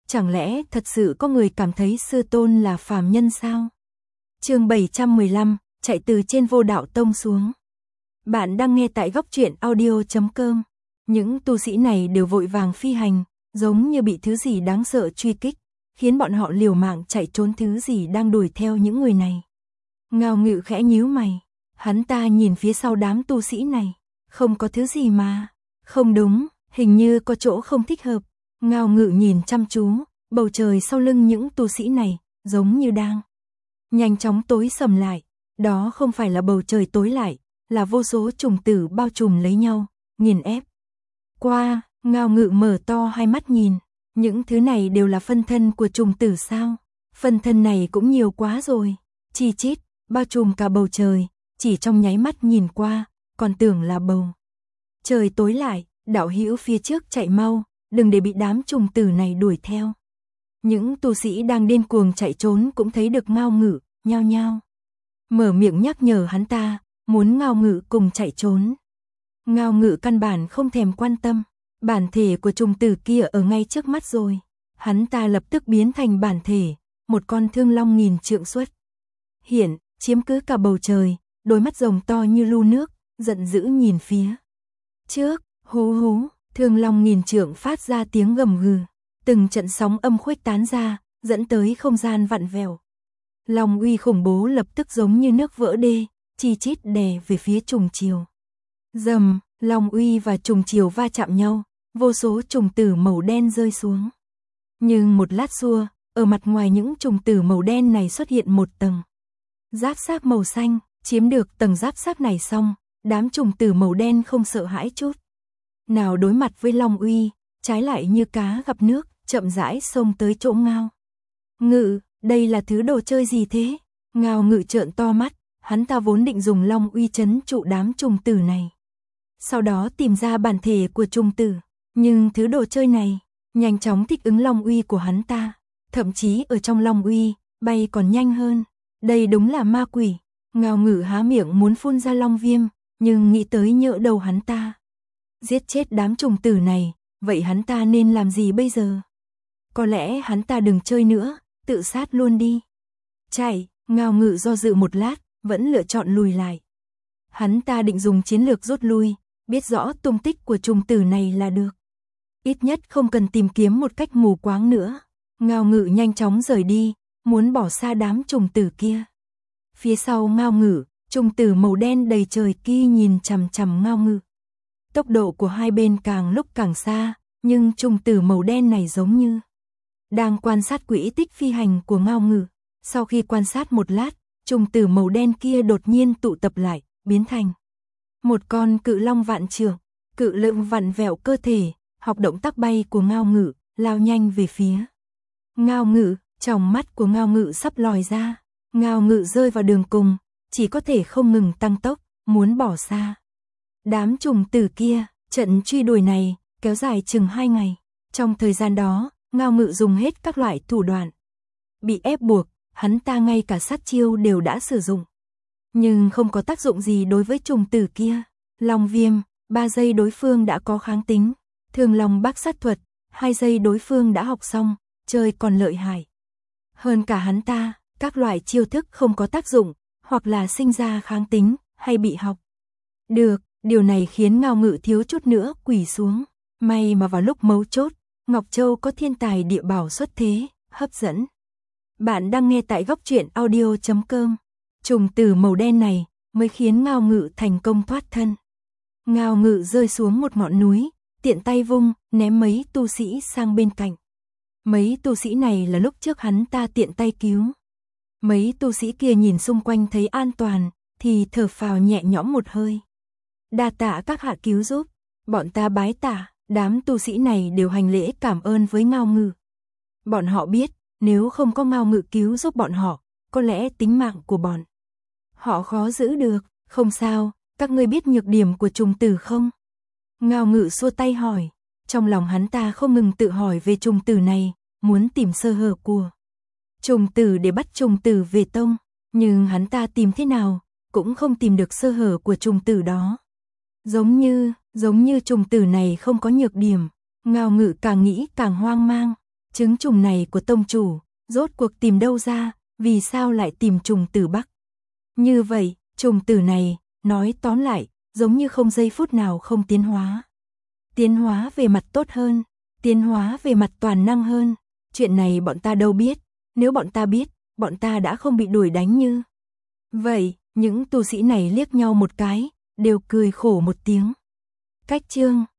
Chẳng lẽ thật sự có người cảm thấy sư tôn là phàm nhân sao? Chương 715, chạy từ trên Vô Đạo Tông xuống. Bạn đang nghe tại góc truyện audio.com. Những tu sĩ này đều vội vàng phi hành, giống như bị thứ gì đáng sợ truy kích, khiến bọn họ liều mạng chạy trốn thứ gì đang đuổi theo những người này. Ngao Ngự khẽ nhíu mày, hắn ta nhìn phía sau đám tu sĩ này, không có thứ gì mà, không đúng, hình như có chỗ không thích hợp. Ngao Ngự nhìn chăm chú, bầu trời sau lưng những tu sĩ này, giống như đang nhanh chóng tối sầm lại, đó không phải là bầu trời tối lại, là vô số trùng tử bao trùm lấy nhau, nghiền ép. Qua, Ngao Ngự mở to hai mắt nhìn, những thứ này đều là phân thân của trùng tử sao? Phân thân này cũng nhiều quá rồi, chi chít, bao trùm cả bầu trời, chỉ trong nháy mắt nhìn qua, còn tưởng là bầu trời tối lại, đạo hữu phía trước chạy mau, đừng để bị đám trùng tử này đuổi theo. Những tu sĩ đang điên cuồng chạy trốn cũng thấy được Ngao Ngự, nhao nhao mở miệng nhắc nhở hắn ta, muốn Ngao Ngự cùng chạy trốn. Ngao Ngự căn bản không thèm quan tâm, bản thể của trùng tử kia ở ngay trước mắt rồi. Hắn ta lập tức biến thành bản thể, một con thương long nghìn trượng xuất hiện, chiếm cứ cả bầu trời, đôi mắt rồng to như lu nước, giận dữ nhìn phía trước, hú hú, thương long nghìn trượng phát ra tiếng gầm gừ, từng trận sóng âm khuếch tán ra, dẫn tới không gian vặn vẹo. Long uy khủng bố lập tức giống như nước vỡ đê, chi chít đè về phía trùng chiều. Rầm, long uy và trùng chiều va chạm nhau, vô số trùng tử màu đen rơi xuống. Nhưng một lát xua, ở mặt ngoài những trùng tử màu đen này xuất hiện một tầng giáp xác màu xanh, chiếm được tầng giáp xác này xong, đám trùng tử màu đen không sợ hãi chút nào đối mặt với long uy, trái lại như cá gặp nước, chậm rãi xông tới chỗ Ngao Ngự. Đây là thứ đồ chơi gì thế? Ngao Ngự trợn to mắt, hắn ta vốn định dùng long uy trấn trụ đám trùng tử này, sau đó tìm ra bản thể của trùng tử, nhưng thứ đồ chơi này nhanh chóng thích ứng long uy của hắn ta, thậm chí ở trong long uy bay còn nhanh hơn. Đây đúng là ma quỷ. Ngao Ngự há miệng muốn phun ra long viêm, nhưng nghĩ tới nhỡ đầu hắn ta giết chết đám trùng tử này, vậy hắn ta nên làm gì bây giờ? Có lẽ hắn ta đừng chơi nữa, tự sát luôn đi. Chạy, Ngao Ngự do dự một lát, vẫn lựa chọn lùi lại. Hắn ta định dùng chiến lược rút lui, biết rõ tung tích của trùng tử này là được. Ít nhất không cần tìm kiếm một cách mù quáng nữa. Ngao Ngự nhanh chóng rời đi, muốn bỏ xa đám trùng tử kia. Phía sau Ngao Ngự, trùng tử màu đen đầy trời kia nhìn chằm chằm Ngao Ngự. Tốc độ của hai bên càng lúc càng xa, nhưng trùng tử màu đen này giống như đang quan sát quỹ tích phi hành của Ngao Ngự. Sau khi quan sát một lát, trùng tử màu đen kia đột nhiên tụ tập lại, biến thành một con cự long vạn trượng. Cự lượng vặn vẹo cơ thể, học động tác bay của Ngao Ngự, lao nhanh về phía Ngao Ngự. Tròng mắt của Ngao Ngự sắp lòi ra, Ngao Ngự rơi vào đường cùng, chỉ có thể không ngừng tăng tốc, muốn bỏ xa đám trùng tử kia. Trận truy đuổi này kéo dài chừng 2 ngày. Trong thời gian đó, Ngao Ngự dùng hết các loại thủ đoạn. Bị ép buộc, hắn ta ngay cả sát chiêu đều đã sử dụng, nhưng không có tác dụng gì đối với trùng tử kia. Long viêm, 3 giây đối phương đã có kháng tính. Thương long bác sát thuật, 2 giây đối phương đã học xong, chơi còn lợi hại hơn cả hắn ta. Các loại chiêu thức không có tác dụng, hoặc là sinh ra kháng tính, hay bị học được. Điều này khiến Ngao Ngự thiếu chút nữa quỳ xuống. May mà vào lúc mấu chốt, Ngọc Châu có thiên tài địa bảo xuất thế, hấp dẫn. Bạn đang nghe tại góc truyện audio.com. Trùng tử màu đen này mới khiến Ngao Ngự thành công thoát thân. Ngao Ngự rơi xuống một ngọn núi, tiện tay vung, ném mấy tu sĩ sang bên cạnh. Mấy tu sĩ này là lúc trước hắn ta tiện tay cứu. Mấy tu sĩ kia nhìn xung quanh thấy an toàn, thì thở phào nhẹ nhõm một hơi. Đa tạ các hạ cứu giúp. Bọn ta bái tạ. Đám tu sĩ này đều hành lễ cảm ơn với Ngao Ngự. Bọn họ biết, nếu không có Ngao Ngự cứu giúp bọn họ, có lẽ tính mạng của bọn họ khó giữ được. Không sao, các ngươi biết nhược điểm của trùng tử không? Ngao Ngự xua tay hỏi. Trong lòng hắn ta không ngừng tự hỏi về trùng tử này, muốn tìm sơ hở của trùng tử để bắt trùng tử về tông, nhưng hắn ta tìm thế nào cũng không tìm được sơ hở của trùng tử đó. Giống như trùng tử này không có nhược điểm. Ngao Ngự càng nghĩ càng hoang mang. Trứng trùng này của tông chủ, rốt cuộc tìm đâu ra, vì sao lại tìm trùng tử Bắc? Như vậy, trùng tử này, nói tóm lại, giống như không giây phút nào không tiến hóa. Tiến hóa về mặt tốt hơn, tiến hóa về mặt toàn năng hơn. Chuyện này bọn ta đâu biết, nếu bọn ta biết, bọn ta đã không bị đuổi đánh như. Vậy, những tu sĩ này liếc nhau một cái, đều cười khổ một tiếng. Cách chương